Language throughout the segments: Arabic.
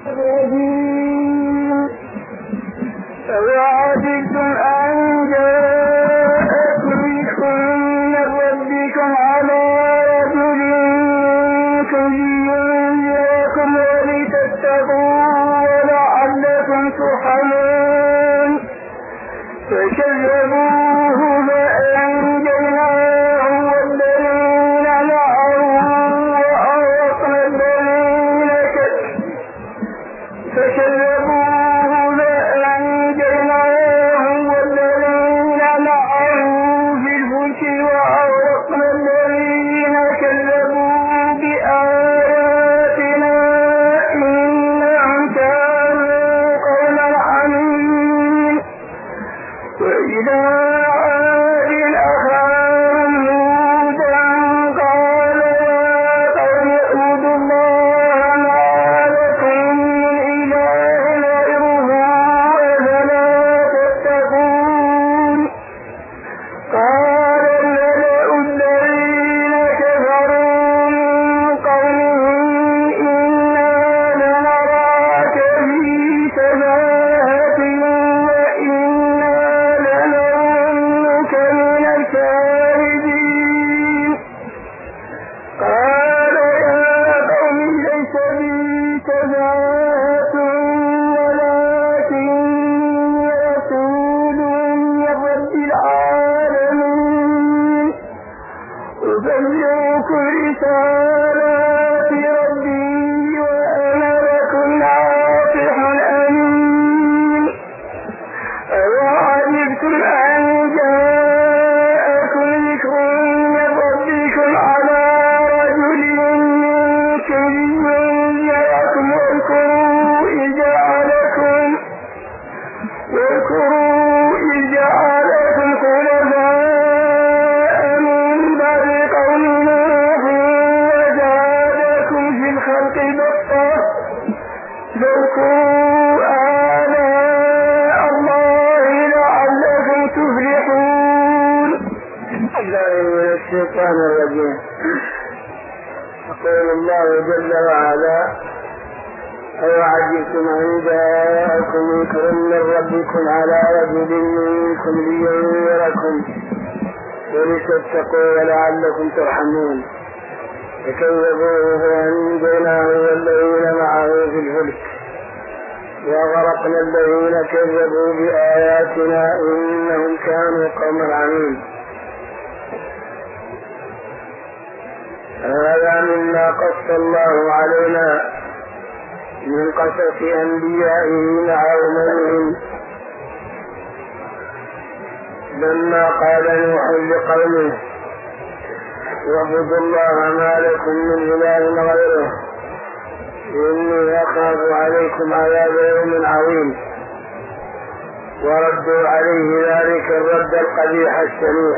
أَوَعَجِبْتُمْ أَنْ جَاءَكُمْ ذِكْرٌ مِّن رَّبِّكُمْ عَلَىٰ رَجُلٍ مِّنكُمْ لِيُنذِرَكُمْ وَلِتَتَّقُوا وَلَعَلَّكُمْ تُرْحَمُونَ فَكَذَّبُوهُ فَأَنجَيْنَاهُ وَالَّذِينَ مَعَهُ وَأَغْرَقْنَا الَّذِينَ كَذَّبُوا بِآيَاتِنَا إِنَّهُمْ كَانُوا قَوْمًا عَمِينَ وَإِلَىٰ عَادٍ أَخَاهُمْ هُودًا قَالَ يَا قَوْمِ اعْبُدُوا اللَّهَ مَا لَكُم مِّنْ إِلَٰهٍ غَيْرُهُ أَفَلَا تَتَّقُونَ قَالَ الْمَلَأُ الَّذِينَ كَفَرُوا مِن قَوْمِهِ إِنَّا لَنَرَاكَ فِي سَفَاهَةٍ وَإِنَّا لَنَظُنُّكَ مِنَ الْكَاذِبِينَ قَالَ يَا قَوْمِ لَيْسَ بِي سَفَاهَةٌ وَلَٰكِنِّي رَسُولٌ مِّن رَّبِّ الْعَالَمِينَ أُبَلِّغُكُمْ رِسَالَاتِ رَبِّي وَأَنَا لَكُمْ نَاصِحٌ أَمِينٌ أَوَعَجِبْتُمْ أَن جَاءَكُمْ ذِكْرٌ مِّن رَّبِّكُمْ عَلَىٰ رَجُلٍ مِّنكُمْ لِيُنذِرَكُمْ وَاذْكُرُوا إِذْ جَعَلَكُمْ خُلَفَاءَ مِن بَعْدِ قَوْمِ نُوحٍ وَزَادَكُمْ فِي الْخَلْقِ بَسْطَةً فاذكروا آلاء الله لعلكم تفلحون. الله من الشيطان الرجيم. يقول الله جل وعلا: أوعجبتم أن جاءكم ذكر من ربكم على رجل منكم لينذركم ولتتقوا ولعلكم ترحمون فكذبوه فأنجيناه والذين معه في الفلك وأغرقنا الذين كذبوا بآياتنا إنهم كانوا قوما عمين. هذا مما قص الله علينا من قصص أنبيائه مع أممهم لما قال نوح لقومه: واعبدوا الله ما لكم من إله غيره إني أخاف عليكم عذاب يوم عظيم. وردوا عليه ذلك الرد القبيح الشنيع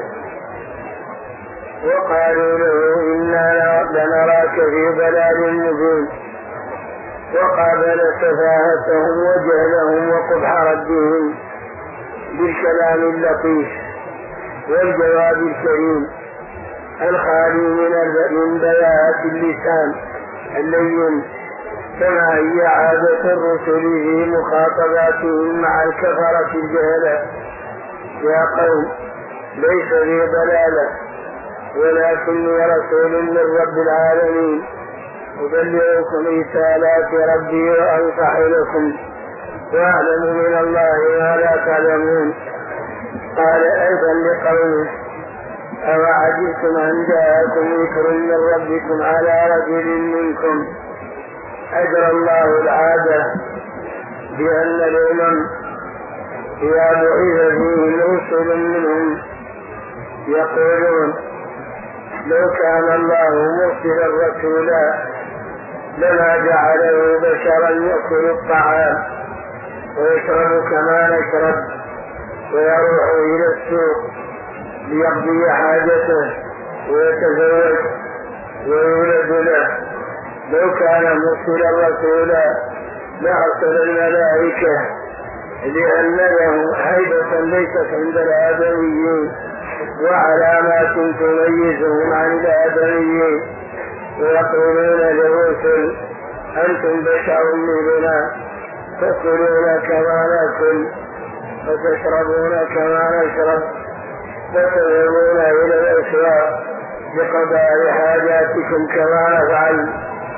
وقالوا له: إنا لنراك في ضلال مبين. وقابل سفاهتهم وجهلهم وقبح ردهم بالكلام اللطيف والجواب الكريم الخالي من بلاءة اللسان اللين، كما هي عادة الرسل في مخاطباتهم مع الكفرة الجهلة: يا قوم ليس لي ضلالة ولكني رسول من رب العالمين أبلغكم رسالات ربي وأنصح لكم وأعلم من الله ما لا تعلمون. قال أيضا لقومه: أوعجبتم أن جاءكم ذكر من ربكم على رجل منكم. أجرى الله العادة بأن الأمم إذا بعث فيهم رسل منهم يقولون: لو كان الله مرسلا رسولا لما جعله بشرا يأكل الطعام ويشرب كما نشرب ويروح إلى السوق ليقضي حاجته ويتزوج ويولد له. لو كان مرسلا رسولا لأرسل الملائكة لأن له هيبة ليست عند الآدميين وعلامات تميزهم عن الآدميين. ويقولون للرسل: أنتم بشر مثلنا تأكلون كما نأكل وتشربون كما نشرب وتذهبون إلى الأسواق بقضاء حاجاتكم كما نفعل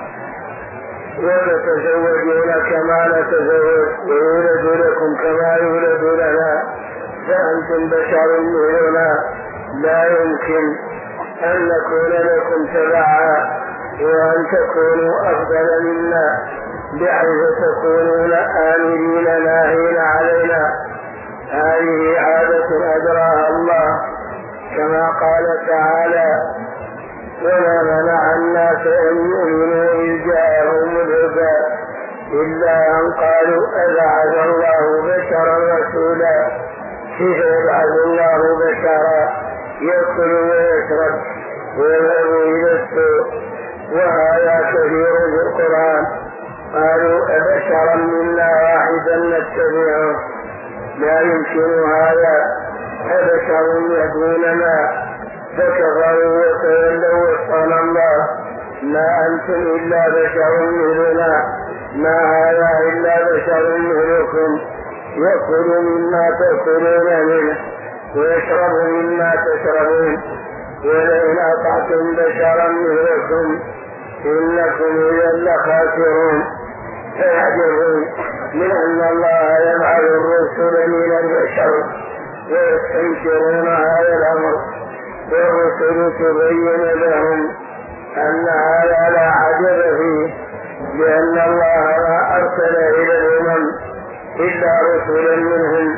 وتتزوجون كما نتزوج ويولد لكم كما يولد لنا فأنتم بشر مثلنا لا يمكن أن نكون لكم تبعا وأن تكونوا أفضل منا بحيث تكونون آمرين ناهين علينا. هذه عادة أجراها الله كما قال تعالى وما منع الناس أن يؤمنوا إذ جاءهم الهدى إلا أن قالوا أبعث الله بشرا رسولا. كيف يبعث الله بشرا يأكل ويشرب ويذهب إلى السوق؟ وهذا كثير في القرآن. قالوا أبشرا منا واحدا نتبعه لا يمكن هذا أبشر يهدوننا فكفروا وتولوا وقال الله ما أنتم إلا بشر مثلنا ما هذا إلا بشر مثلكم يأكل مما تأكلون منه ويشرب مما تشربون ولئن أطعتم بشرا مثلكم إنكم إذا لخاسرون. فيعجبون من أن الله يبعث الرسل من البشر ويستنكرون هذا الأمر والرسل تبين لهم أن هذا لا عجب فيه لأن الله ما أرسل إلى الأمم إلا رسلا منهم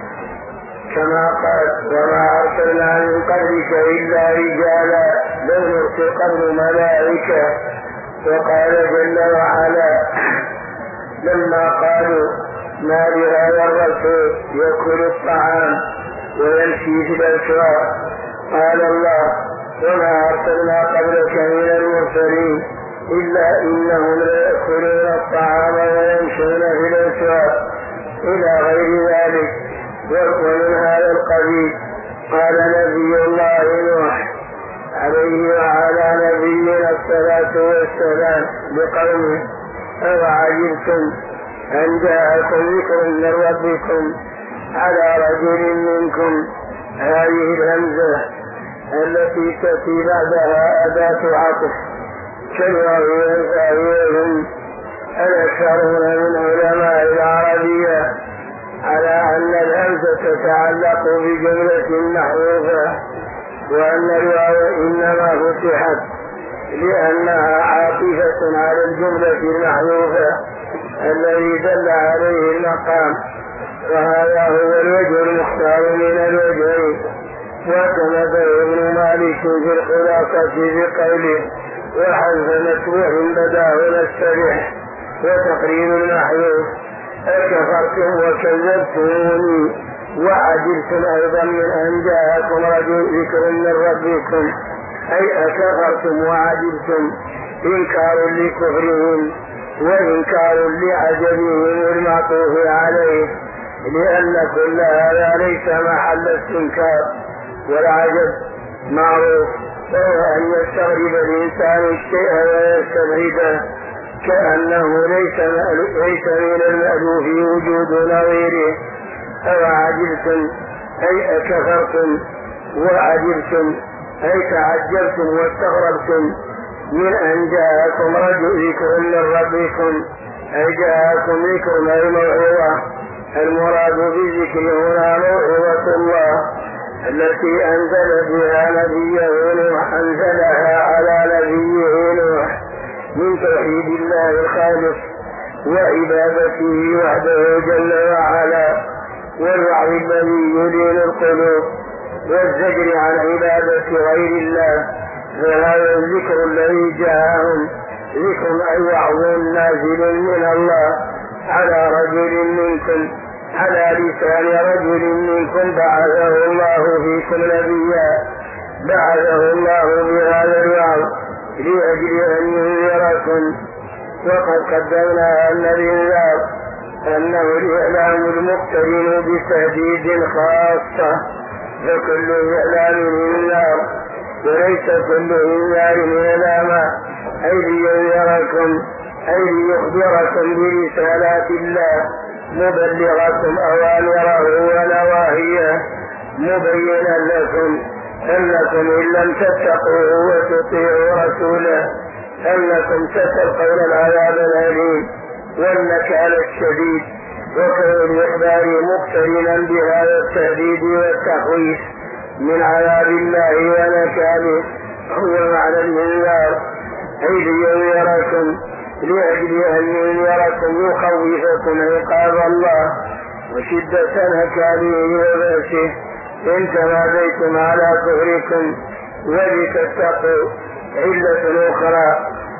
كما قال وما أرسلنا من قبلك إلا رجالا لم نرسل قبل ملائكة. وقال جل وعلا لما قالوا ما بهذا الرسول يأكل الطعام ويمشي في الأسواق قال الله وما أرسلنا قبلك من المرسلين إلا إنهم ليأكلون الطعام ويمشون في الأسواق إلى غير ذلك. ومن هذا القبيل قال نبي الله نوح عليه وعلى نبينا الصلاة والسلام لقومه أوعجبتم أن جاءكم ذكر من ربكم على رجل منكم. هذه الهمزة التي تأتي بعدها أداة عطف كما ينفعهم الأكثرون من علماء العربية على أن الهمزة تتعلق بجملة محذوفة وأن الواو إنما فتحت لأنها عاطفة على الجملة المحذوفة الذي دل عليه المقام. وهذا هو الوجه المختار من الوجهين. واعتمده ابن مالك في الخلاصة بقوله وحذف متبوع بداه نستبح وتقريب المحذوف أكفرتم وكذبتموني وعجلتم أيضا من أن جاءكم رجل ذكر من ربكم أي أكفرتم وعجلتم إنكار لكفرهم وإنكار لعجبهم المعطوف عليه لأن كل هذا ليس محل استنكار. والعجب معروف وهو أن يستغرب الإنسان الشيء ويستبعده كأنه ليس من المألوف وجود نظيره. أوعجبتم أي أكفرتم وعجبتم أي تعجبتم واستغربتم من أن جاءكم رجل ذكر من ربكم أي جاءكم ذكر أي موعظة. المراد بالذكر هنا موعظة الله التي أنزل بها نبيه نوح أنزلها على نبيه نوح من توحيد الله الخالص وعبادته وحده جل وعلا والوعظ الذي يلين القلوب والزجر عن عبادة غير الله. فهذا الذكر الذي جاءهم ذكر أي وعظ نازل من الله على رجل منكم على لسان رجل منكم بعثه الله فيكم نبيا بعثه الله بهذا الوعظ لأجل أن ينذركم. وقد قدمنا أن الإنذار أنه الإعلام المقترن بتهديد خاصة فكل إعلام إنذار وليس كل إنذار إعلاما أي لينذركم أي ليخبركم برسالات الله مبلغكم أوامره ونواهيه مبينا لكم أنكم إن لم تتقوه وتطيعوا رسوله أنكم ستلقون العذاب الأليم والنكال الشديد. وكان الإخبار مقترنا بهذا التهديد والتخويف من عذاب الله ونكاله هو معنى الإنذار، أي لينذركم لأجل أن ينذركم يخوفكم عقاب الله وشدة نكاله وبأسه إن تماديتم على كفركم ولتتقوا. علة أخرى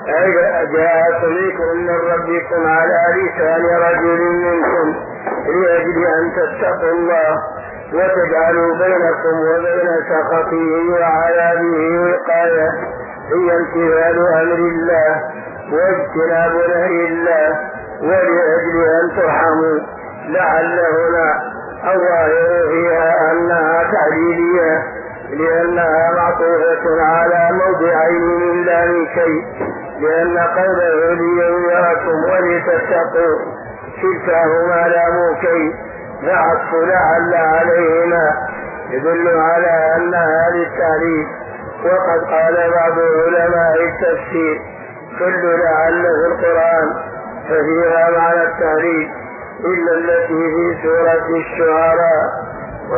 جاءكم ذكر من ربكم على لسان رجل منكم لأجل أن تتقوا الله وتجعلوا بينكم وبين سخطه وعذابه وقاية هي امتثال أمر الله واجتناب نهي الله ولأجل أن ترحموا. لعل هنا الظاهر فيها أنها تعليلية لأنها معطوفة على موضعين من لام شيء، لأن قوله لينذركم ولتتقوا كلتاهما لام كي فعطف لعل عليهما يدل على أنها للتعليل. وقد قال بعض علماء التفسير كل لعل في القرآن ففيها معنى التعليل إلا التي في سورة الشعراء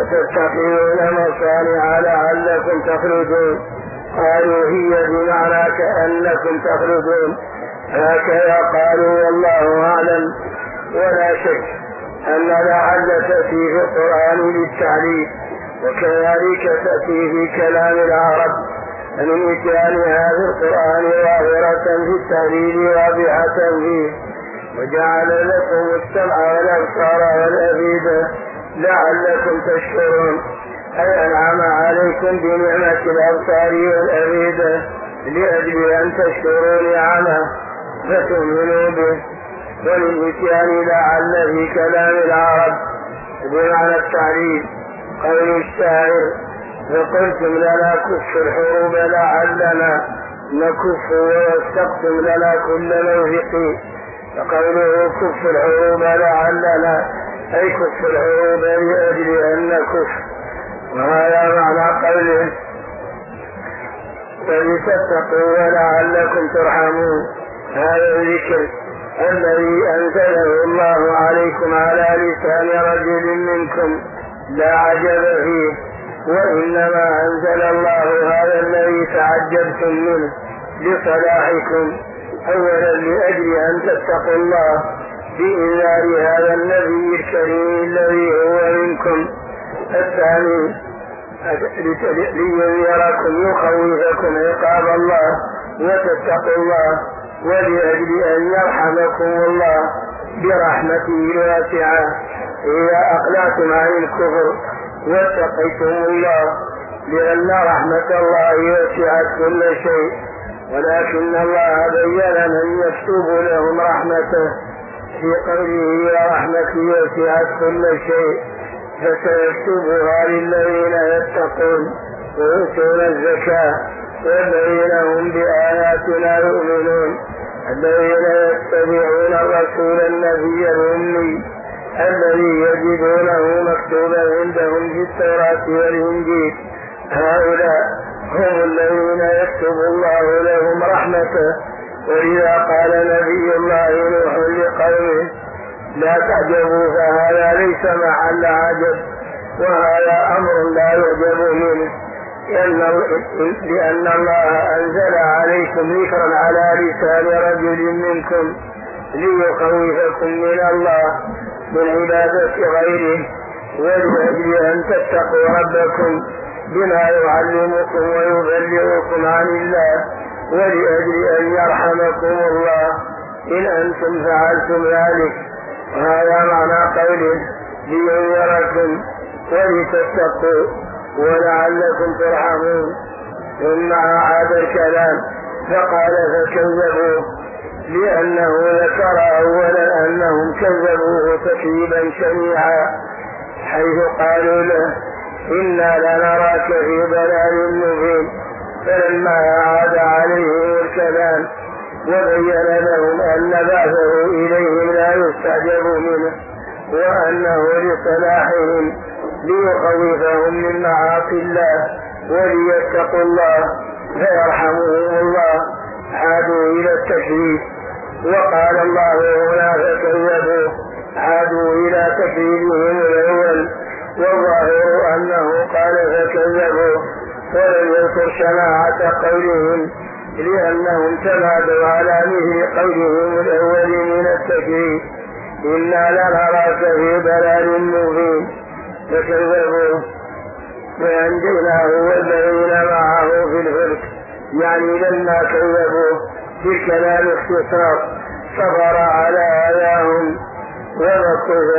وتتخذون مصانع لعلكم تخلدون. قالوا هي بمعنى كأنكم تخلدون، هكذا قالوا والله أعلم. ولا شك أن لعل تأتي في القرآن للتعليل وكذلك تأتي في كلام العرب من إتيانها في القرآن ظاهرة في التعليل واضحة فيه. وجعل لكم السمع والأبصار والأفئدة لعلكم تشكرون، أي أنعم عليكم بنعمة الأبصار والأفئدة لأجل أن تشكروا نعمه فتؤمنوا به. وللإتيان لعل في كلام العرب بمعنى التعليل قول الشاعر فقلتم لنا كف الحروب لعلنا نكف واستقتم لنا كل موثق. فقوله كف الحروب لعلنا أي كف الحروب لأجل أن نكف. وهذا معنى قوله فلتتقوا ولعلكم ترحمون. هذا الذكر الذي أنزله الله عليكم على لسان رجل منكم لا عجب فيه، وإنما أنزل الله هذا الذي تعجبتم منه لصلاحكم، أولا لأجل أن تتقوا الله بإنذار هذا النبي الكريم الذي هو منكم، الثاني لينذركم يخوفكم عقاب الله وتتقوا الله، ولأجل أن يرحمكم الله برحمته الواسعة إذا أقلعتم عن الكفر واتقيتم الله، لأن رحمة الله وسعت كل شيء، ولكن الله بين من يكتب لهم رحمته في قوله ورحمته وسعت كل شيء فسيكتبها للذين يتقون ويؤتون الزكاة والذين هم بآياتنا يؤمنون، الذين يتبعون الرسول النبي الأمي الذي يجدونه مكتوبا عندهم في التوراة والإنجيل، هؤلاء هم الذين يكتب الله لهم رحمته. ولذا قال نبي الله نوح لقومه لا تعجبوا فهذا ليس محل عجب، وهذا أمر لا يعجب منه، لأن الله أنزل عليكم ذكرا على لسان رجل منكم ليخوفكم من الله من عبادة غيره، ولأجل أن تتقوا ربكم بما يعلمكم ويبلغكم عن الله، ولأجل أن يرحمكم الله إن أنتم فعلتم ذلك. وهذا معنى قوله لينذركم ولتتقوا ولعلكم ترحمون. ثم أعاد الكلام فقال فكذبوه، لأنه ذكر أولا أنهم كذبوه تكذيبا شنيعا، حيث قالوا له إنا لنراك في ضلال مبين. فلما أعاد عليه الكلام وبين لهم أن بعثه إليهم لا يستعجب منه، وأنه لصلاحهم ليخوفهم من معاصي الله وليتقوا الله فيرحمهم الله. عادوا إلى التكذيب، وقال الله هنا فكذبوا، عادوا إلى تكذيبهم الأول، والظاهر أنه قال فكذبوا ولم يذكر شناعة قولهم، لأنهم تمادوا على مثل قولهم الأول من التكذيب: إنا لنراك في ضلال مبين. فكذبوا فأنجيناه والذين معه في الفلك، يعني لما كذبوا بالكلام اختصار صبر على أذاهم، وبقوا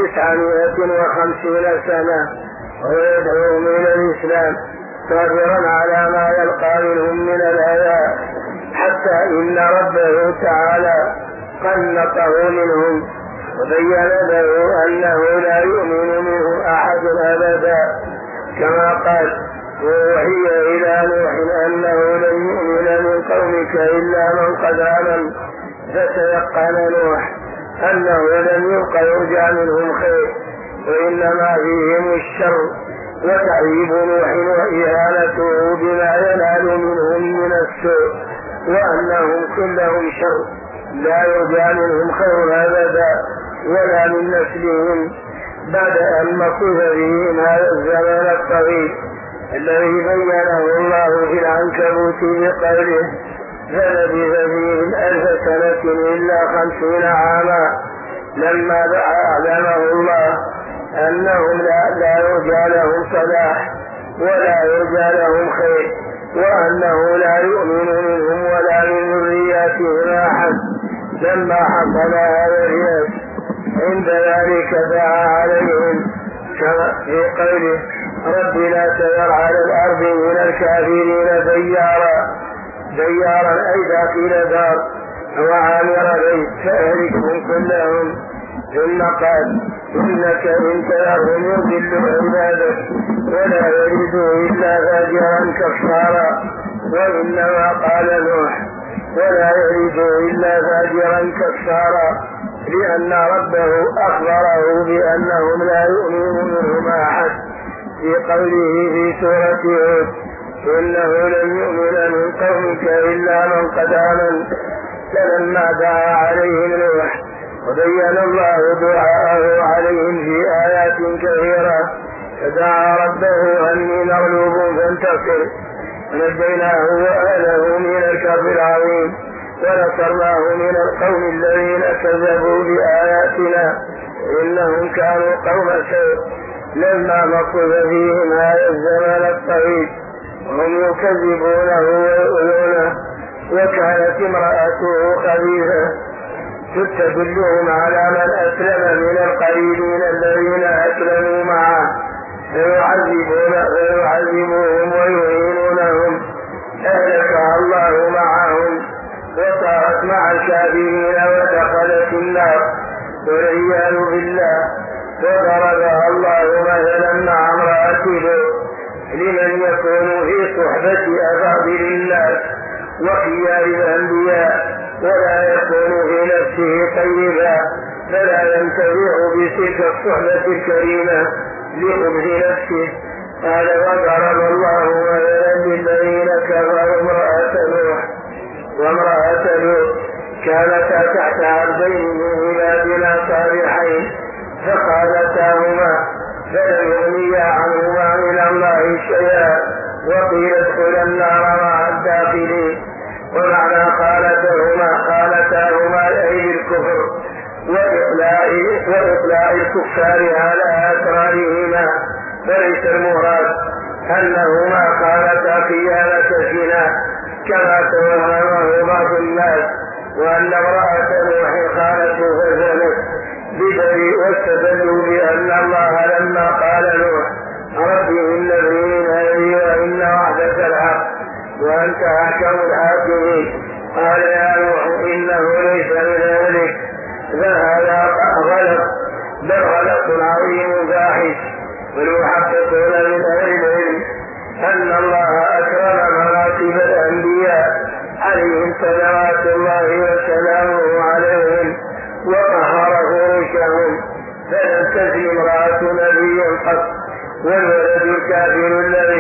950 سنة ويدعوهم إلى الإسلام صابرا على ما يلقى منهم من الأذى، حتى إن ربه تعالى قنطه منهم وبين له أنه لا يؤمن منه أحد أبدا، كما قال: ووحي إلى نوح أنه لن يؤمن من قومك إلا من قد آمن. فتيقن نوح أنه لم يبق يرجع منهم خير، وإنما فيهم الشر، وتعذيب نوح وإهانته بما ينال منهم من السوء، وأنهم كلهم شر لا يرجع منهم خير أبدا ولا من نسلهم، بعد أن مكث فيهم هذا الزمن الطويل الذي بينه الله في العنكبوت بقوله: فلبث فيهم 1000 سنة إلا 50 عاما، لما أعلمه الله أنهم لا يرجى لهم صلاح ولا يرجى لهم خير، وأنه لا يؤمن منهم ولا من ذرياتهم أحد. لما حصل هذا اليأس عند ذلك دعا عليهم كما في قوله: رب لا تذر على الأرض من الكافرين ديارا أي داخل دار وعامر بيت فأهلكهم كلهم، ثم قال: إنك إن تذرهم يضلوا عبادك ولا يريدوا إلا فاجرا كفارا. وإنما قال نوح: ولا يريدوا إلا فاجرا كفارا، لأن ربه أخبره بأنهم لا يؤمن منهم أحد في قوله في سورة هود: إنه لن يؤمن من قومك إلا من قد آمن. فلما دعا عليهم نوح وبين الله دعاءه عليهم في آيات كثيرة، فدعا ربه أني مغلوب فانتصر، ونجيناه وأهله من الكرب العظيم، ونصرناه من القوم الذين كذبوا بآياتنا إنهم كانوا قوم سوء، لما مكث فيهم هذا الزمن الطويل وهم يكذبونه ويؤذونه. وكانت امرأته خبيثة تدلهم على من أسلم من القليلين الذين أسلموا معه، فيعذبوهم ويهينونهم، أهلكها الله معهم وصارت مع الكافرين ودخلت النار والعياذ بالله. وضربها الله مثلا مع امرأة لوط لمن يكون في صحبة أفاضل الناس وخيار الأنبياء ولا يكون في نفسه طيبا، فلا ينتفع بتلك الصحبة الكريمة لخبث نفسه. قال: وضرب الله مثلا للذين كفروا امرأة نوح وامرأة لوط كانتا تحت عبدين من عبادنا صالحين فخالتاهما فلم يغنيا عنهما من الله شيئا، وقيل ادخلا النار مع الداخلين. ومعنى خالتاهما أي الكفر وإطلاع الكفار على أسرارهما، فليس المراد أنهما خالتا خيانة الزنا كما توهمه بعض الناس، وأن امرأة نوح خالته فزنت بدليل، واستدلوا بأن الله لما قال نوح: رب إن ابني من أهلي وإن وعدك الحق وأنت أحكم الحاكمين، قال: يا نوح إنه ليس من أهلك فهذا غلط، بل غلط عظيم فاحش. والمحققون من أهل العلم أن الله أكرم مراتب الأنبياء عليهم صلوات الله وقهر فروشهم، فلم تزل امرأة نبي قط. والولد الكافر الذي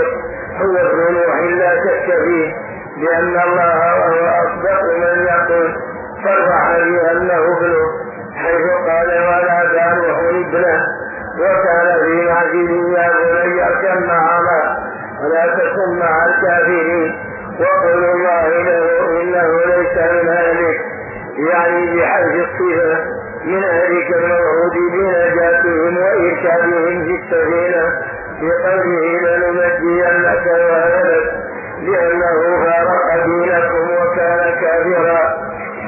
هو ابن نوح لا شك فيه، لأن الله وهو أصدق من يقول صرح بأنه ابنه، حيث قال ولا تنوح ابنه، وكان في معجل يا بني اركب معنا ولا تكن مع الكافرين. وقل الله له إنه ليس من أهلك، يعني بحذف الصفة من أهلك الموعود بنجاتهم وإرشادهم في السفينة، بقوله لننجينك وأهلك، لأنه فارق دينكم وكان كافرا.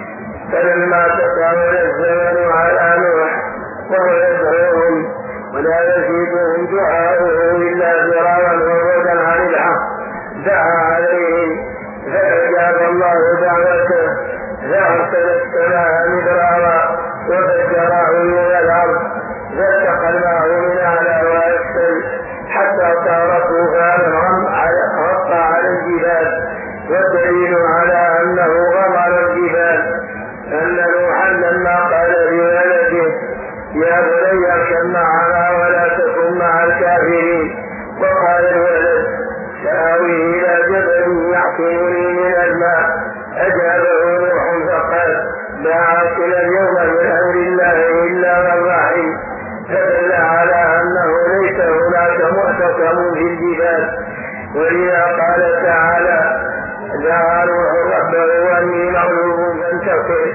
فلما تطاول الزمن على نوح وهو يدعوهم ولا يزيدهم دعاؤه إلا فرارا وبعدا عن الحق، دعا عليهم فأجاب الله دعوته، فأرسل السماء مدرارا وفجر عيون الأرض، فالتقى الماء من أعلى وأسفل حتى صار طوفانا غطى على الجبال. والدليل على أنه غمر الجبال أن نوحا لما قال لولده يا بني اركب معنا ولا تكن مع الكافرين، وقال الولد سآوي إلى جبل يعصمني من الماء، أجابه نوح فقال لا عاصم اليوم من أمر الله إلا من رحم، فدل على أنه ليس هناك محتكم في الجبال. ولذا قال تعالى دعا نوح ربه أني مغلوب فانتصر،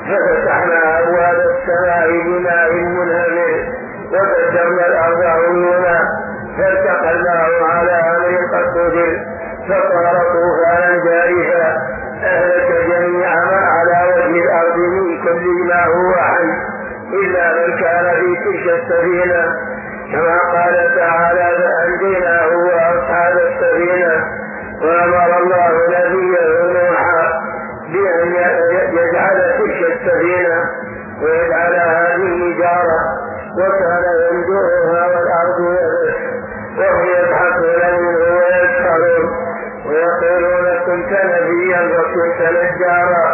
ففتحنا أبواب السماء بماء منهمر وفجرنا الأرض عيونا، فالتقى الماء على أمر قد قدر فصار طوفانا جارفا، أهلك جميع ما على وجه الأرض من كل ما هو حي إلا من كان في تلك السفينة، كما قال تعالى فأنجيناه وأصحاب السفينة. وأمر الله نبيه نوحا بأن يجعل تلك السفينة ويجعلها للنجارة، وكان يمدوها والأرض يبس، وهم يضحكون منه ويسخرون ويقولون كنت نبيا وكنت نجارا،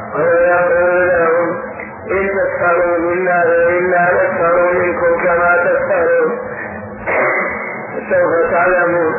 ويقول لهم إن تسخروا منا فإنا نسخر منكم كما تسخرون، سوف تعلمون.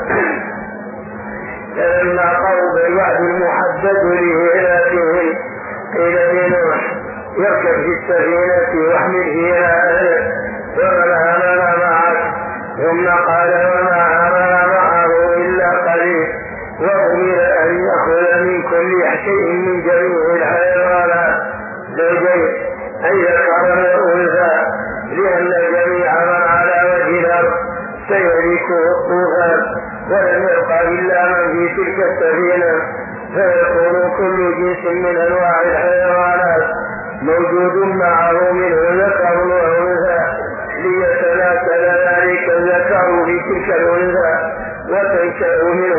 فلما قرب الوعد المحدد لهلاكهم قيل لنوح يركب في السفينة واحمل فيها أهلك ومن آمن معك، ثم قال وما آمن معه إلا قليل، وأمر أن يأخذ من كل شيء من جميع الحيوانات زوجين أي ذكرا وأنثى، لأن جميع من على وجه الأرض سيهلكه الطوفان، ولم يبق إلا من في تلك السفينة، فيكون كل جنس من أنواع الحيوانات موجود معه منه ذكر وأنثى، ليتناسل ذلك الذكر في تلك الأنثى وينشأ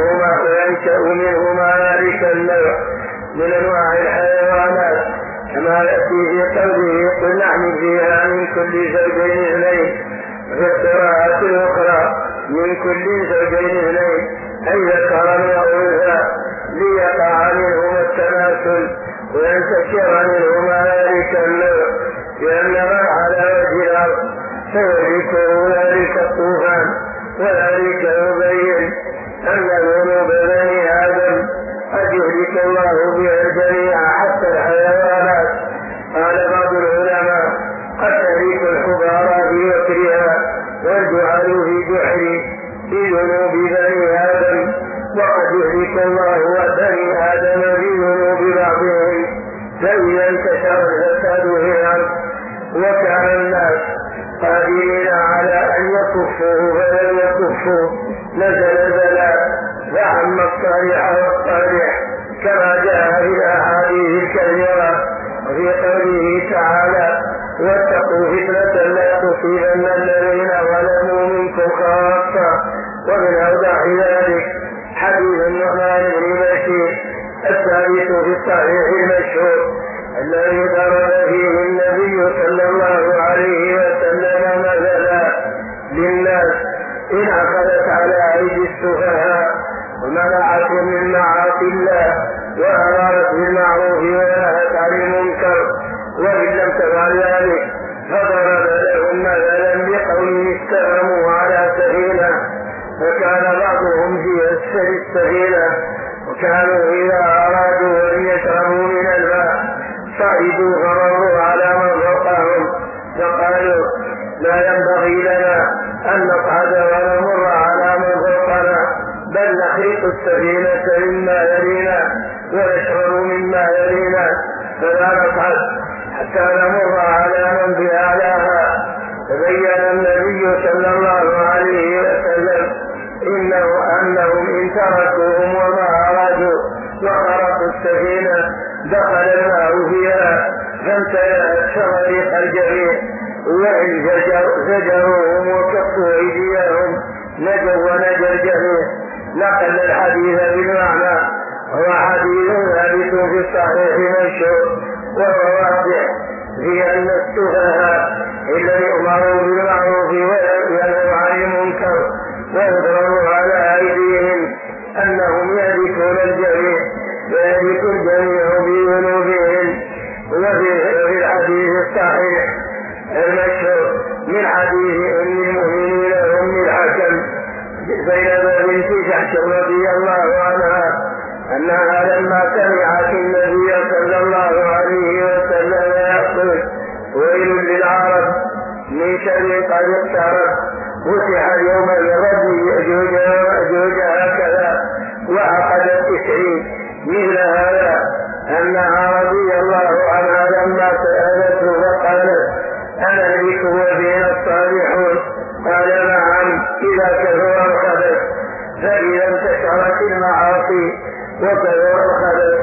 منهما ذلك النوع من أنواع الحيوانات، كما يأتي في قوله قل نحمل فيها من كل زوجين اثنين، وفي القراءة الأخرى من كل زوجين اثنين أي ذكرا وأنثى، ليقع منهما التماثل وينتشر منهما ذلك النوع، لأن من على وجه الأرض سيهلكه ذلك الطوفان. وذلك يبين أن ذنوب بني آدم قد يهلك الله بها الجميع حتى الحيوانات. قال بعض العلماء قد تهلك الحبارى في وكرها والجعل في جحر بذنوب بني آدم، وقد يهلك الله بني آدم بذنوب بعضهم، فإذا انتشر الفساد في الأرض وكان الناس قادرين على أن يكفوا فلم يكفوا نزل البلاء فعم الصالح والصالح، كما جاء في الأحاديث الكثيرة وفي قوله تعالى واتقوا فتنة لا تصيبن الذين ظلموا منكم خاصة. ومن أوضح ذلك حديث النعمان بن بشير الثابت في الصحيح المشهور الذي ضرب فيه النبي صلى الله عليه وسلم مثلا للناس إن أخذت على أيدي السفهاء ومنعتهم من معاصي الله وأمرت بالمعروف ونهت عن المنكر، وإن لم كتب عن ذلك فضرب لهم مثلا بقوله استهموا على سفينة فكان بعضهم في أسفل السفينة وكانوا إذا أرادوا أن يشربوا من الماء صعدوا فمروا على من فوقهم فقالوا لا ينبغي لنا أن نصعد ونمر على من فوقنا بل نخرق السفينة مما يلينا ونشرب مما يلينا فلا نصعد حتى نمر على من بأعلاها. فبين النبي صلى الله عليه وسلم أنهم إن تركوهم وما أرادوا وخرقوا السفينة دخل الماء فيها فامتلأت شغريق الجميع وإن زجروهم وكفوا أيديهم نجوا ونجى الجميع. نقل الحديث بالمعنى هو حديث ثابت في الصحيح مشهور وهو واضح في أن السفهاء إلا يؤمروا بالمعروف وينهوا عن المنكر ويضربوا على أيديهم أنهم يهلكون الجميع ويهلك الجميع بذنوبهم. وفي الحديث الصحيح المشهور من حديث أم المؤمنين أم الحكم زينب بنت جحش رضي الله عنها أنها لما سمعت النبي صلى الله عليه وسلم يقول ويل للعرب من شر قد اقترب فتح اليوم لرجل يأجوج ومأجوج هكذا وعقدت 90 مثل هذا أنها رضي الله عنها لما سألته فقالت أنا لك وفينا الصالحون قال نعم إذا كثر الخبث فإذا انتشرت المعاصي وكثر الخبث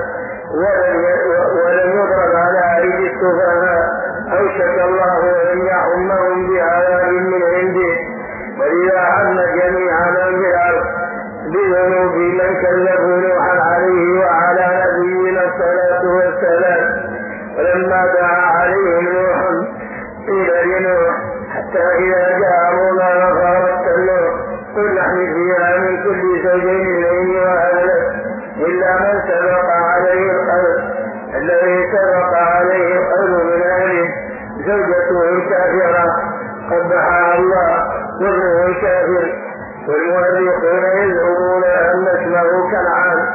ولم يضرب على أيدي السفهاء أوشك الله أن يعمهم بعذاب من عنده. ولذا عم جميع من في الأرض بذنوب من كذبوا نوحا عليه وعلى نبينا الصلاة والسلام. ولما دعا عليهم نوح قيل لنوح حتى إذا جاء أمرنا وفارت النوح قل نحمل فيها من كل زوجين اثنين وأهلك إلا من سبق عليه القول الذي سبق عليه القول من أهله زوجته كافرة قبحها الله وابنه كافر. والمؤرخون يزعمون أن اسمه كنعان.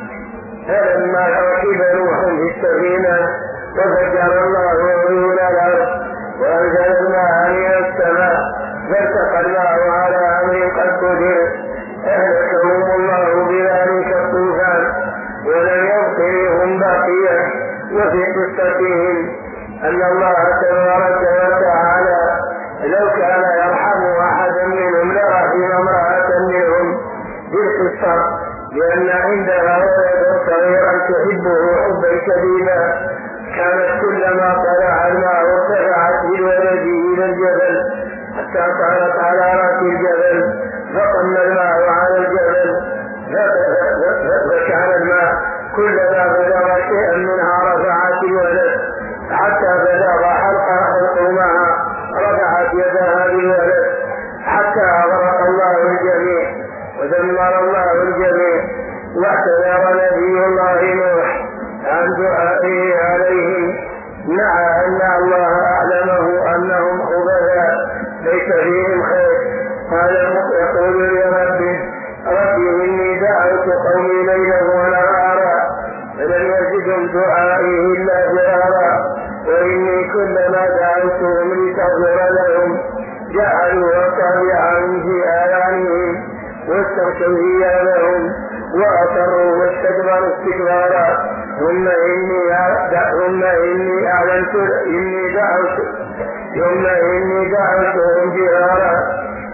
فلما ركب نوح في السفينة وفجر الله عيون الأرض وأنزل الماء من السماء فالتقى الماء على أمر قد قدر أهلكهم الله بذلك الطوفان ولم يبق منهم باقية. وفي قصتهم أن الله تبارك وتعالى لو كان يرحم أحدا منهم لرحم امرأة منهم بالقصة لأن عندها ولدا صغيرا تحبه حبا شديدا كانت كلما طلع الماء ارتفعت بالولد إلى الجبل حتى كانت على رأس الجبل فطم الماء على الجبل فكان الماء كلما بلغ شيئا منها رفعت الولد حتى بلغ حلقها رفعت يدها بالولد حتى أغرق الله الجميع ودمر الله الجميع. واعتذر نبي الله نوح عن دعائه عليهم مع أن الله أعلمه أنهم خبثاء ليس فيهم خير. قال يقول لربه ربي إني دعوت قومي ليلا ونهارا فلم يزدهم دعائي إلا فرارا وإني كلما دعوتهم لتغفر لهم جعلوا أصابعهم في آذانهم واستغشوا ثيابهم وأصروا واستكبروا استكبارا ثم إني دعوتهم جهارا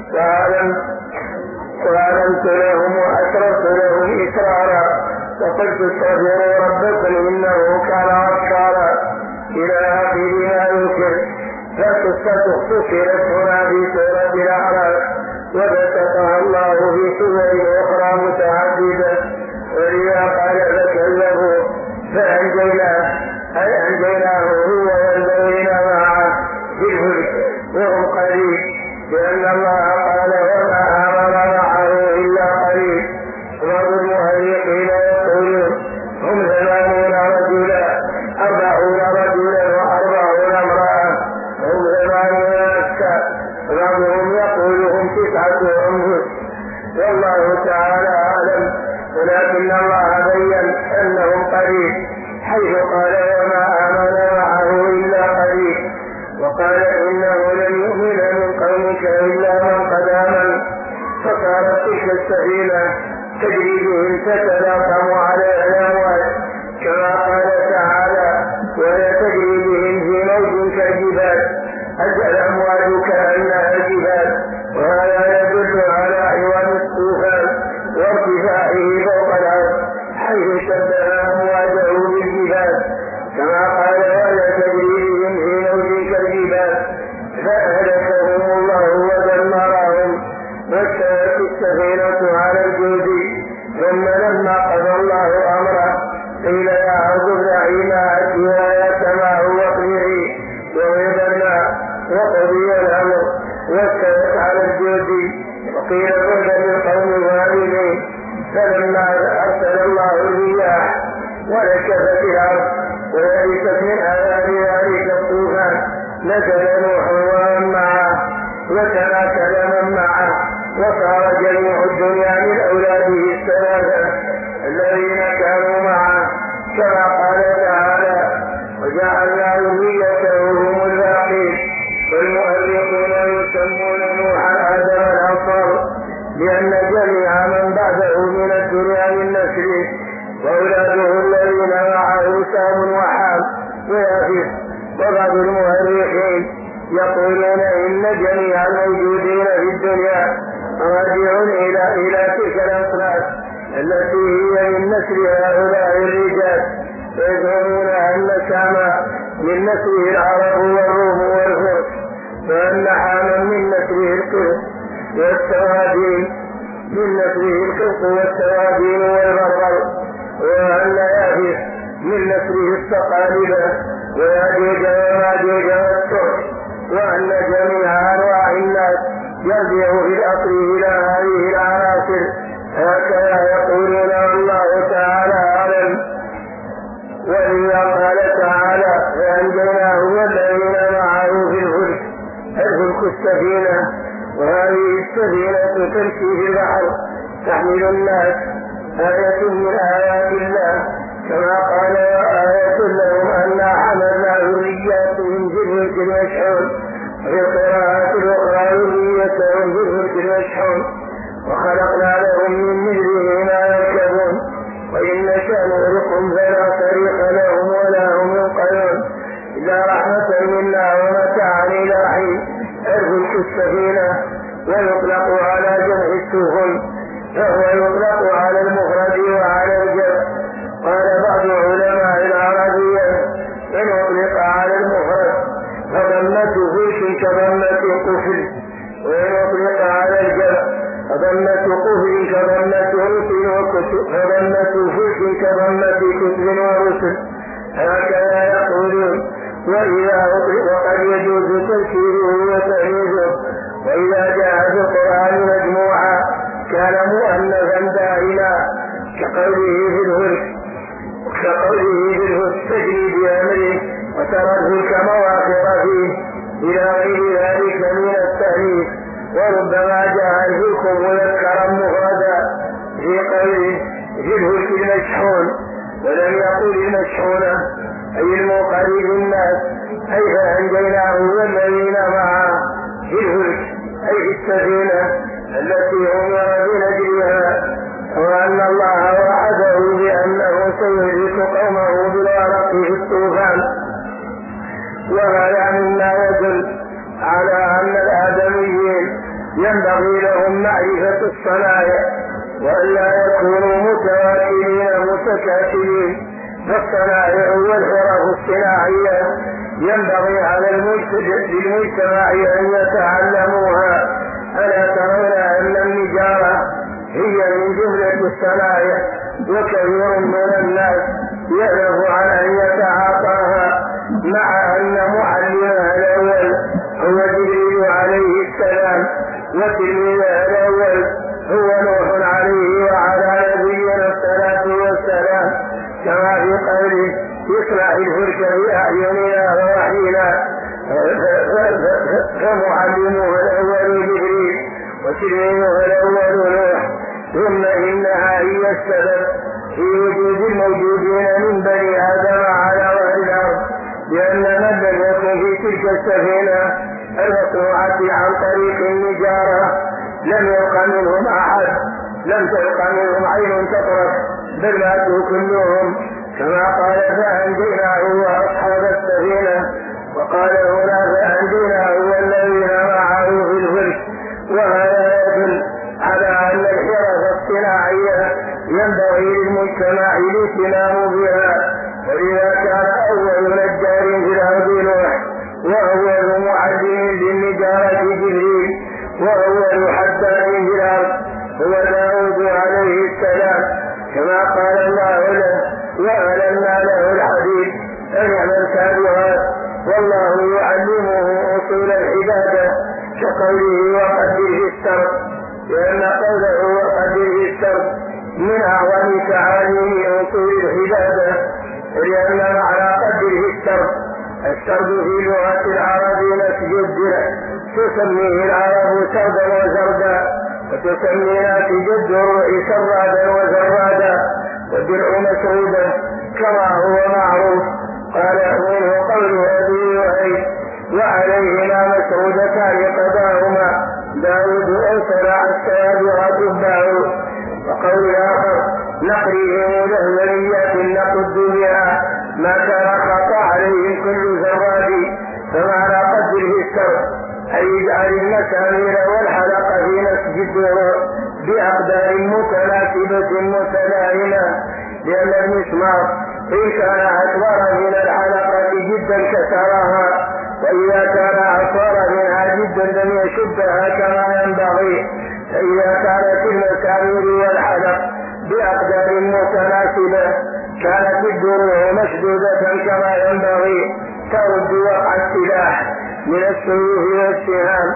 وأعلنت لهم وأسررت لهم إسرارا وقلت استغفروا ربكم إنه كان غفارا إلى آخر ما يذكر. فالقصة اختصرت هنا في سورة الأعراف وبسطها الله في سور أخرى متعددة. ولذا قال فكذبوا فأنجيناه أي أنجيناه هو والذين معه في الفلك وهم قليل لأن الله قال وما أمر معه إلا قليل. بعض المؤرخين يقولون هم 80 رجلا 40 رجلا و40 امرأة تجري بهم تتلاطم عليها الأمواج كما قال تعالى وهي تجري بهم في موج كالجبال أجل الأمواج كأنها الجبال. وهذا يدل على عوام الطوفان وارتفاعه فوق الأرض حيث شبه أمواجه بالجبال كما قال وهي تجري بهم في موج كالجبال فأهلكهم الله ودمرهم. واستوت السفينة على الجود ثم لما قضى الله أمره قيل يا أرض ابلعي ماءك ويا سماء واقلعي وغيظ الماء وقضي الأمر واستوت على الجود وقيل بعدا للقوم الظالمين. فلما أرسل الله الرياح ونشفت الأرض ويئست من آثار ذلك الطوفان نزل نوح ومن معه وتناكل من معه وصار جميع الدنيا من أولاده الثلاثة الذين كانوا معه كما قال تعالى وجعلنا ذريته هم الباقين. والمؤرخون يسمون نوحا آدم الأنصار لأن جميع من بعده من الدنيا من نسله وأولاده الذين معه سام وحام ويافث. وبعض المؤرخين يقولون إن جميع الموجودين في الدنيا راجع إلى تلك الأصناف التي هي من نسل هؤلاء الرجال ويزعمون أن سام من نسله العرب والروم والفرس وأن حاما من نسله القرط والسوادين من نسله القرط والسوادين والبربر وأن يافث من نسله الصقالبة ويأجوج وماجوج والسعد وأن جميع أنواع الناس يرجع في الأصل إلى هذه العناصر هكذا يقولون والله تعالى أعلم. ولذا قال تعالى فأنجيناه والذين معه في الفلك السفينة وهذه السفينة تمشي في البحر تحمل الناس آية من آيات الله كما قال وآية لهم أنا حملنا ذرياتهم في الفلك المشحون وفي القراءة الأخرى ذريتهم في الفلك المشحون وخلقنا لهم من مثله ما يركبون وإن نشأ نغرقهم فلا طريق لهم ولا هم ينقذون إلا رحمة منا ومتاعا إلى حين. الفلك السفينة ويطلق على جمع السفن فهو يطلق على المفرد وعلى الجمع. قال بعض علماء العربية إن أطلق على المفرد فضمة فلك كضمة قفل وإن أطلق على الجمع فضمة قفل كضمة رسل وكتب فضمة فلك كضمة كتب ورسل هكذا يقولون. وإذا أطلق وقد يجوز تفسيره وتأنيثه وإذا جاء في القرآن مجموعا كان مؤنثا دائما كقوله في الفلك تجري بأمره وترى الفلك مواخر فيه إلى غير ذلك من التأنيث. وربما جاء الفلك مذكرا مفردا في قوله في الفلك المشحون ولم يقل المشحونة أي الموقد للناس أي فأنجيناه والذين معه في الفلك أي في السفينة التي أمر بنجرها. وأن الله وعده بأنه سيهلك قومه بالغرق في الطوفان. وهذا مما يدل على أن الآدميين ينبغي لهم معرفة الصنائع وألا يكونوا متواكلين متكاتلين. فالصنائع والحرف الصناعية ينبغي على للمجتمع أن يتعلموها. ألا ترون أن النجارة هي من جملة الصنائع وكثير من الناس يألف على أن يتعاطاها مع أن معلمها الأول هو جبريل عليه السلام وتلميذها الأول هو نوح عليه وعلى نبينا الصلاة والسلام كما في قوله يصنع الفلك بأعيننا ووحينا فمعلمه الأول جبريل وتلميذه الأول نوح. ثم إنها هي السبب في وجود الموجودين من بني آدم على وجه الأرض لأن من لم يكن في تلك السفينة المصنوعة عن طريق النجارة لم يبق منهم أحد لم تبق منهم عين تطرف بل ماتوا كلهم، كما قال فأنجيناه وأصحاب السفينة. وقال هنا فأنجيناه والذين معه في الفلك. وهذا يدل على أن الحرف الصناعية ينبغي للمجتمع الاهتمام بها، ولذا كان أول نجار في الأرض نوح، وأول معلم للنجارة جبريل، وأول حداد في الأرض هو داود عليه السلام، كما قال الله له وألنا له الحديد أن يعمل سابغات، والله يعلمه أصول العبادة كقوله وقدر في السرد، لأن قوله وقدر في السرد من أعظم تعاليم أصول العبادة، لأن معنى قدر في السرد في لغة العرب نسج الدرع، تسميه العرب سردا وزردا، وتسمي ناتج الدروع سرادا وزرادا، والدرع مسرودا كما هو معروف. قال منه قول أبي وعيد وعليهما مسعودتان قضاهما داود أنصر السابغة تبعه. وقول آخر نقرهم لهوليات نقد بها ما كان خطأ عليهم كل زراد، فمعنى قدره السرد أي يجعل المسامير والحلق في نسج الدروع بأقدار متناسبة متلائمة، لأن المسمار إن كان أكبر من الحلقة جدا كسرها، وإذا كان أصغر منها جدا لم يشدها كما ينبغي. فإذا كانت المسامير والحلق بأقدار متناسبة كانت الدروع مشدودة كما ينبغي ترد وقع السلاح من السيوف والسهام.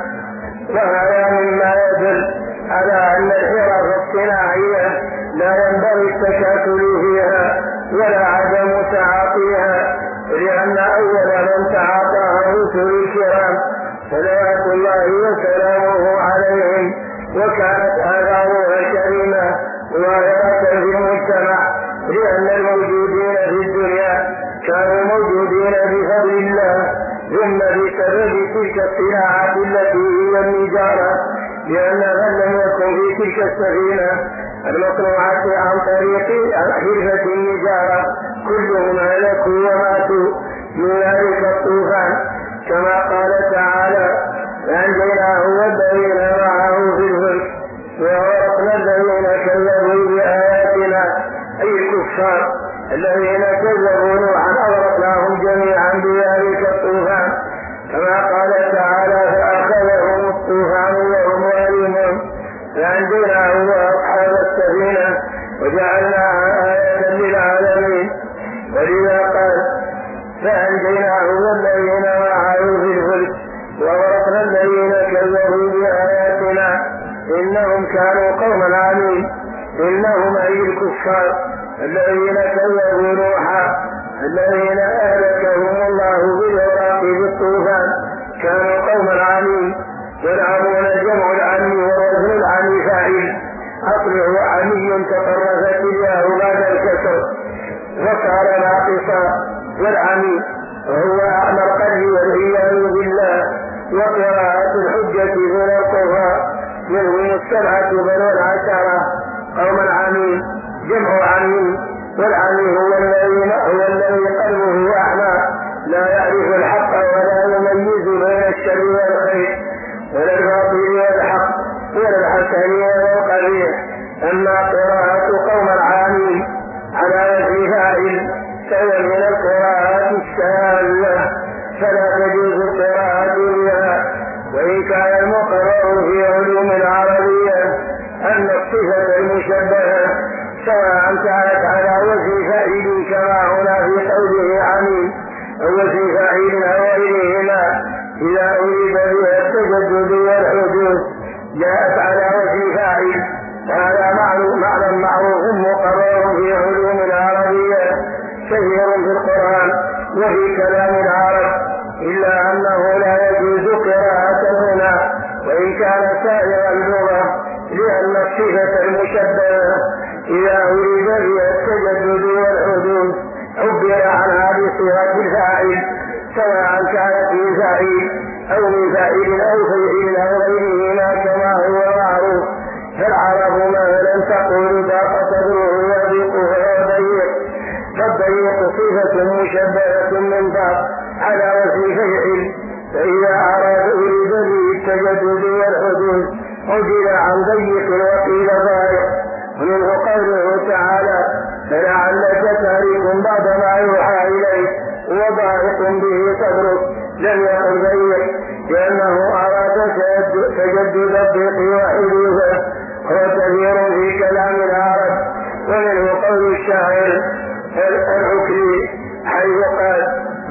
وهذا مما يدل على أن الحرف الصناعية لا ينبغي التشاكل فيها ولا عدم تعاطيها، لأن أول من تعاطاها رسل الكرام صلوات الله وسلامه عليهم، وكانت آثارها كريمة ظاهرة في المجتمع، لأن الموجودين في الدنيا كانوا موجودين بفضل الله، ثم بسبب تلك الصناعة التي هي النجارة، لأن من لم يكن في تلك السفينة المصنوعة عن طريق حرفة النجارة كلهم هلكوا وماتوا من ذلك الطوفان، كما قال تعالى فأنجيناه والذين معه في الفلك وأغرقنا الذين كذبوا بآياتنا، أي الكفار الذين كذبوا نوحا أغرقناهم جميعا بذلك الطوفان، كما قال تعالى فأخذهم الطوفان وهم ظالمون فأنجيناه وأصحاب السفينة وجعلناها آية للعالمين. ولذا قال فأنجيناه والذين معه في الفلك وأغرقنا الذين كذبوا بآياتنا إنهم كانوا قوما عمين. إنهم أي الكفار الذين كذبوا نوحا الذين أهلكهم الله بالغرق بالطوفان كانوا قوما عمين. والعمون جمع العمي ووزن العمي فاعل، أصله عمي تطرفت الياء بعد الكسر وصار ناقصا، والعمي وهو أعمى القلب والعياذ بالله. وقراءة الحجة من القراء منهم 7 بنو 10 قوما عمين جمع عمي، والعمي هو الذي قلبه أعمى لا يعرف الحق ولا يميز بين الشر والخير ولا الباطل والحق ولا الحسن ولا القبيح. أما قراءة قوم العامين على وجه فاعل فهي من القراءات الشاذة فلا تجوز القراءة بها، وإن كان المقرر في علوم العربية أن الصفة المشبهة سواء كانت على وجه فاعل كما هنا في قوله عمين أو وجه فاعل أو غيرهما إذا أريد بها التجدد والحدوث جاءت على وجه فاعل، وهذا معنى معروف مقرر في علوم العربية كثير في القرآن وفي كلام العرب، إلا أنه لا يجوز قراءة هنا وإن كان سائر اللغة، لأن الصفة المشبهة إذا أريد بها التجدد والحدوث عبر عنها بصيغة الفاعل سواء كانت من فاعل أو من فاعل أو فعل أو غيرهما كما هو معروف. فالعرب مثلا تقول ضاق صدره يضيق وهو ضيق، فالضيق صفة مشبهة من ضاق على وجه فعل، فإذا أريد به التجدد والحدوث عدل عن ضيق وقيل ضائق. ومنه قوله تعالى: فلعلك تارك بعض ما يوحى إليك وضائق به صدرك، لم يقل ضيق لأنه أراد تجدد الضيق وحدوثه، هو كثير في كلام العرب. ومنه قول الشاعر العكري حيث قال: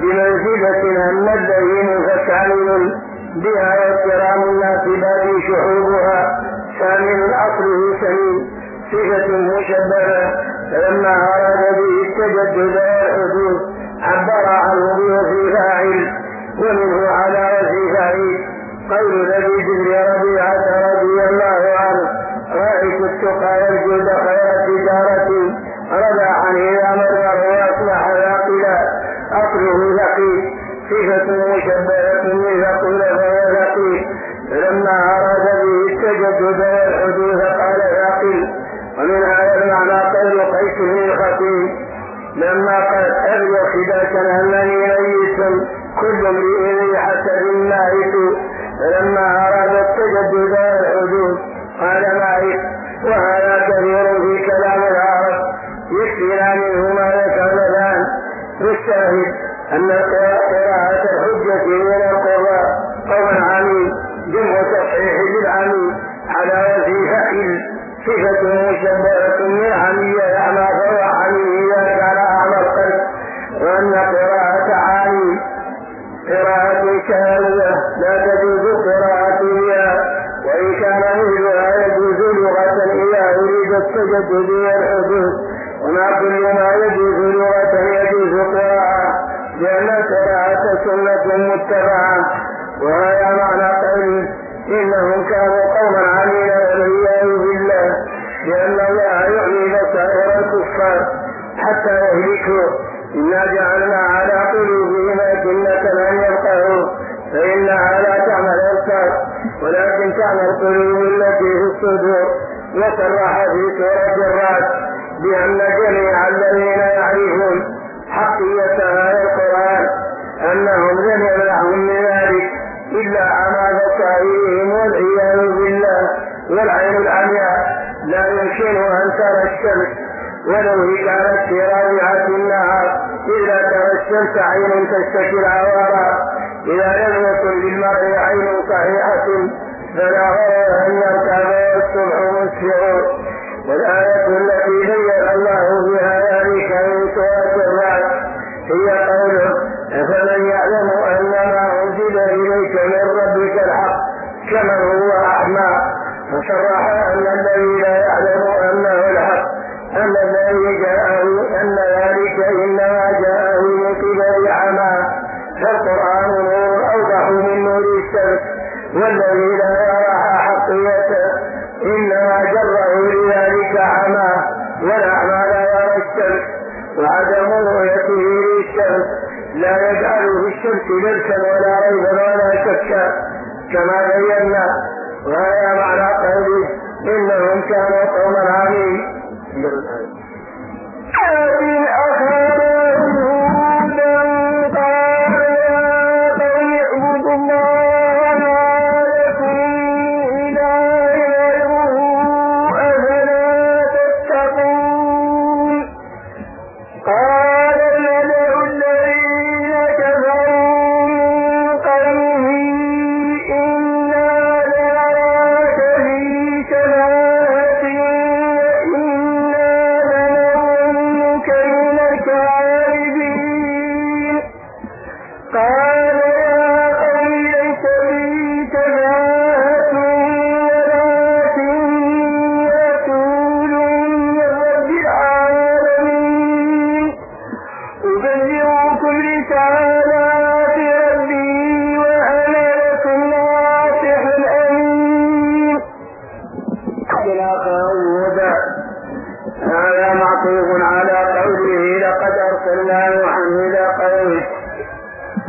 بمنزلة أن اللين فكامل بها واكرام الناس بادي شعوبها، كامل أصله سمين، صفة مشبهة، فلما أراد به التجدد والحدوث عبر عنه بوصف فاعل. ومنه على وصف فاعل قول لبيد بن ربيعة رضي الله عنه: رأيت التقى والجود خير تجارة رباحا إذا مر وأصبح ذاقلا، أصله ثقيل، صفة مشبهة لثقل فهو ثقيل، فلما أراد به التجدد والحدوث قال ثاقل. ومن هذا المعنى قول قيس بن الخطيب لما قال: أبي خداك أنني ميت كل امرئ حسب مائت، فلما أراد التجدد والحدوث قال مائت. وهذا كثير في كلام العرب، يكفينا منه ما ذكرناه. والشاهد أن قراءة الحجة من القراء قول عميم جمع تصحيح للعميم على وجه فعل، صفة مشبهة من عمية أعمى فهو عميم إذا كان أعمى القلب. وأن قراءة عميم قراءة شاذة لا تجوز قراءة بها، وإن كان مثلها يجوز لغة إذا أريد التجدد والحدوث، وما كل ما يجوز لغة يجوز قراءة، لأن القراءة سنة متبعة. وهذا معنى قوله: إنهم كانوا قوما عمينا والعياذ بالله، لأن الله يعمي بصائر الكفار حتى يهلكوا. إنا جعلنا على قلوبهم أكنة أن يفقهوا، فإنها لا تعمى الأبصار ولكن تعمى القلوب التي في الصدور. وصرح في سورة الرعد بأن جميع الذين يعرفون حقية هذا القرآن أنهم لم يمنعهم من ذلك إلا عمى بصائرهم والعياذ بالله. والعين العمياء لا يمكن أن ترى الشمس ولو هي كانت في رابعة النهار، إذا ترى الشمس عين تشتكي العوارى. إذا لم يكن للمرء عين صحيحة فلا غير أن يركب والصبح مسفر. والآية التي بين الله بها ذلك من سورة الرعد هي قوله: أفمن يعلم أن ما أنزل إليك من ربك الحق كمن هو أعمى. فصرح أن الذي لا يعلم أنه الحق أن الذي جاءه أن ذلك إنما جاءه من قبل عمى، فالقرآن نور أوضح من نور الشمس، والذي لا يرى حقيته إنما جره لذلك عمى، والأعمى لا يرى الشمس، وعدم رؤيته للشمس لا يجعله الشمس لبسا ولا ريبا ولا شكا كما بينا. وهذا معنى قوله: إنهم كانوا قوما عمين.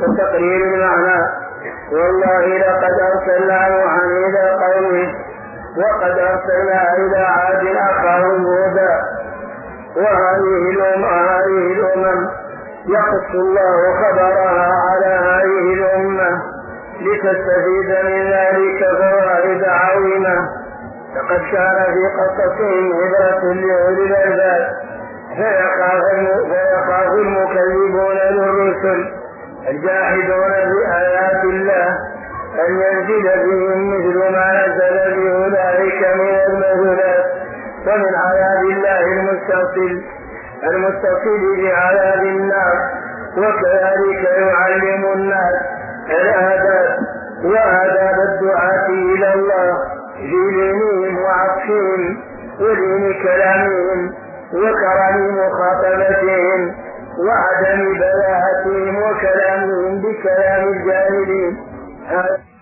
تقرير المعنى: والله لقد أرسلنا نوحا إلى قومه وقد أرسلنا إلى عاد أخاهم هودا. وهذه الأمم يقص الله خبرها على هذه الأمة لتستفيد من ذلك فوائد عظيمة. لقد كان في قصصهم عبرة لأولي الألباب فيخاف المكذبون للرسل الجاحدون بآيات الله أن ينزل بهم مثل ما نزل بأولئك من المثلات ومن عذاب الله المتصل بعذاب النار. وكذلك يعلم الناس الآداب وآداب الدعاة إلى الله في دينهم وعطفهم ودين كلامهم وكرم مخاطبتهم وعدم بلاهتهم وكلامهم بكلام الجاهلين.